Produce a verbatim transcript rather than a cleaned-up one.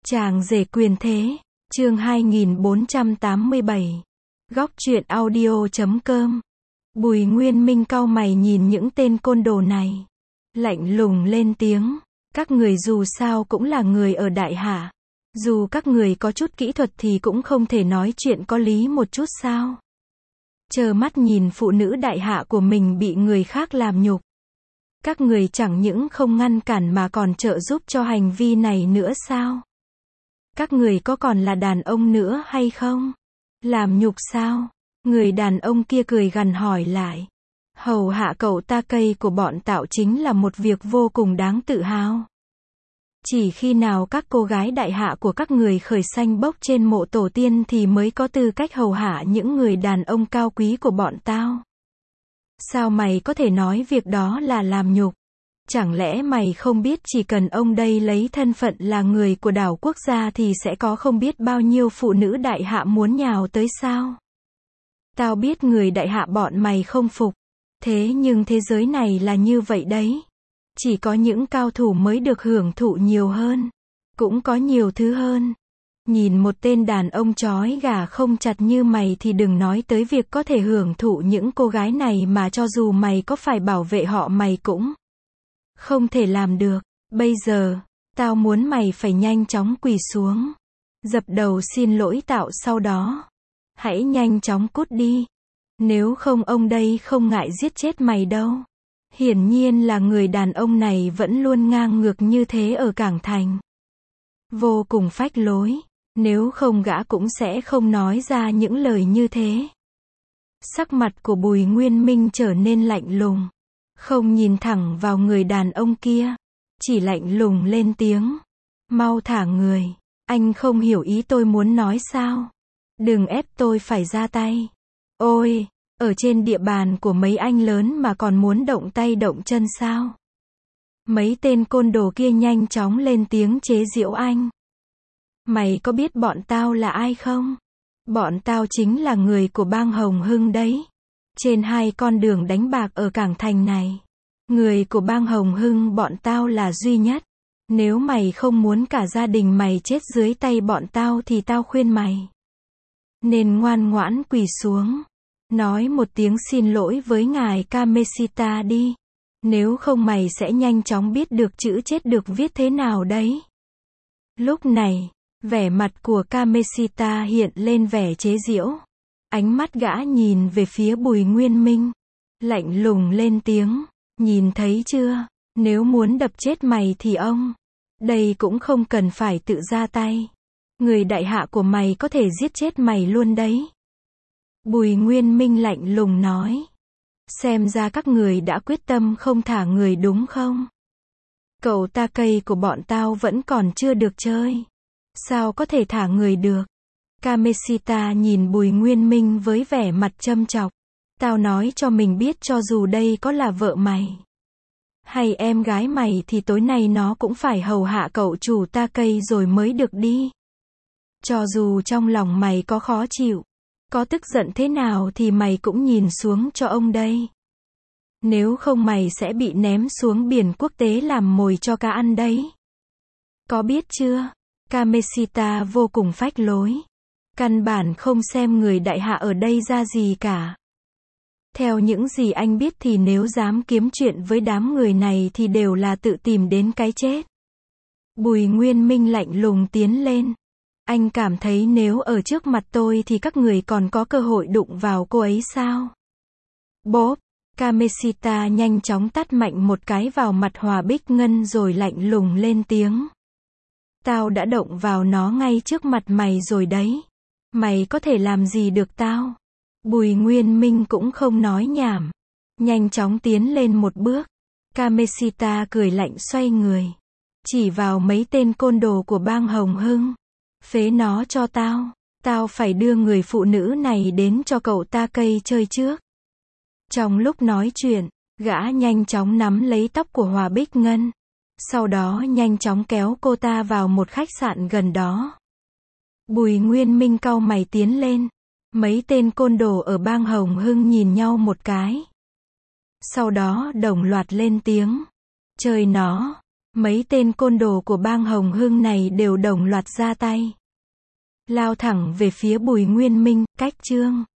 Chàng rể quyền thế, chương hai nghìn bốn trăm tám mươi bảy. Góc truyện audio chấm com. Bùi Nguyên Minh cau mày nhìn những tên côn đồ này. Lạnh lùng lên tiếng. Các người dù sao cũng là người ở Đại Hạ. Dù các người có chút kỹ thuật thì cũng không thể nói chuyện có lý một chút sao. Trơ mắt nhìn phụ nữ Đại Hạ của mình bị người khác làm nhục. Các người chẳng những không ngăn cản mà còn trợ giúp cho hành vi này nữa sao? Các người có còn là đàn ông nữa hay không? Làm nhục sao? Người đàn ông kia cười gằn hỏi lại. Hầu hạ cậu ta cây của bọn Tạo chính là một việc vô cùng đáng tự hào. Chỉ khi nào các cô gái Đại Hạ của các người khởi xanh bốc trên mộ tổ tiên thì mới có tư cách hầu hạ những người đàn ông cao quý của bọn tao. Sao mày có thể nói việc đó là làm nhục? Chẳng lẽ mày không biết chỉ cần ông đây lấy thân phận là người của đảo quốc gia thì sẽ có không biết bao nhiêu phụ nữ Đại Hạ muốn nhào tới sao? Tao biết người Đại Hạ bọn mày không phục. Thế nhưng thế giới này là như vậy đấy. Chỉ có những cao thủ mới được hưởng thụ nhiều hơn. Cũng có nhiều thứ hơn. Nhìn một tên đàn ông trói gà không chặt như mày thì đừng nói tới việc có thể hưởng thụ những cô gái này mà cho dù mày có phải bảo vệ họ mày cũng không thể làm được. Bây giờ, tao muốn mày phải nhanh chóng quỳ xuống. Dập đầu xin lỗi Tạo sau đó. Hãy nhanh chóng cút đi. Nếu không ông đây không ngại giết chết mày đâu. Hiển nhiên là người đàn ông này vẫn luôn ngang ngược như thế ở Cảng Thành. Vô cùng phách lối. Nếu không gã cũng sẽ không nói ra những lời như thế. Sắc mặt của Bùi Nguyên Minh trở nên lạnh lùng. Không nhìn thẳng vào người đàn ông kia. Chỉ lạnh lùng lên tiếng. Mau thả người. Anh không hiểu ý tôi muốn nói sao? Đừng ép tôi phải ra tay. Ôi, ở trên địa bàn của mấy anh lớn mà còn muốn động tay động chân sao? Mấy tên côn đồ kia nhanh chóng lên tiếng chế giễu anh. Mày có biết bọn tao là ai không? Bọn tao chính là người của bang Hồng Hưng đấy. Trên hai con đường đánh bạc ở Cảng Thành này. Người của bang Hồng Hưng bọn tao là duy nhất. Nếu mày không muốn cả gia đình mày chết dưới tay bọn tao thì tao khuyên mày nên ngoan ngoãn quỳ xuống. Nói một tiếng xin lỗi với ngài Kameshita đi. Nếu không mày sẽ nhanh chóng biết được chữ chết được viết thế nào đấy. Lúc này, vẻ mặt của Kameshita hiện lên vẻ chế giễu. Ánh mắt gã nhìn về phía Bùi Nguyên Minh. Lạnh lùng lên tiếng. Nhìn thấy chưa? Nếu muốn đập chết mày thì ông đây cũng không cần phải tự ra tay. Người Đại Hạ của mày có thể giết chết mày luôn đấy. Bùi Nguyên Minh lạnh lùng nói. Xem ra các người đã quyết tâm không thả người đúng không? Cậu ta cây của bọn tao vẫn còn chưa được chơi. Sao có thể thả người được? Kameshita nhìn Bùi Nguyên Minh với vẻ mặt châm chọc. Tao nói cho mình biết cho dù đây có là vợ mày hay em gái mày thì tối nay nó cũng phải hầu hạ cậu chủ ta cây rồi mới được đi. Cho dù trong lòng mày có khó chịu, có tức giận thế nào thì mày cũng nhìn xuống cho ông đây. Nếu không mày sẽ bị ném xuống biển quốc tế làm mồi cho cá ăn đấy. Có biết chưa? Kameshita vô cùng phách lối. Căn bản không xem người Đại Hạ ở đây ra gì cả. Theo những gì anh biết thì nếu dám kiếm chuyện với đám người này thì đều là tự tìm đến cái chết. Bùi Nguyên Minh lạnh lùng tiến lên. Anh cảm thấy nếu ở trước mặt tôi thì các người còn có cơ hội đụng vào cô ấy sao? Bốp! Kameshita nhanh chóng tát mạnh một cái vào mặt Hòa Bích Ngân rồi lạnh lùng lên tiếng. Tao đã động vào nó ngay trước mặt mày rồi đấy. Mày có thể làm gì được tao? Bùi Nguyên Minh cũng không nói nhảm. Nhanh chóng tiến lên một bước. Kameshita cười lạnh xoay người. Chỉ vào mấy tên côn đồ của bang Hồng Hưng. Phế nó cho tao. Tao phải đưa người phụ nữ này đến cho cậu ta cây chơi trước. Trong lúc nói chuyện, gã nhanh chóng nắm lấy tóc của Hòa Bích Ngân. Sau đó nhanh chóng kéo cô ta vào một khách sạn gần đó. Bùi Nguyên Minh cau mày tiến lên. Mấy tên côn đồ ở bang Hồng Hưng nhìn nhau một cái. Sau đó đồng loạt lên tiếng. Chơi nó. Mấy tên côn đồ của bang Hồng Hưng này đều đồng loạt ra tay. Lao thẳng về phía Bùi Nguyên Minh, cách Trương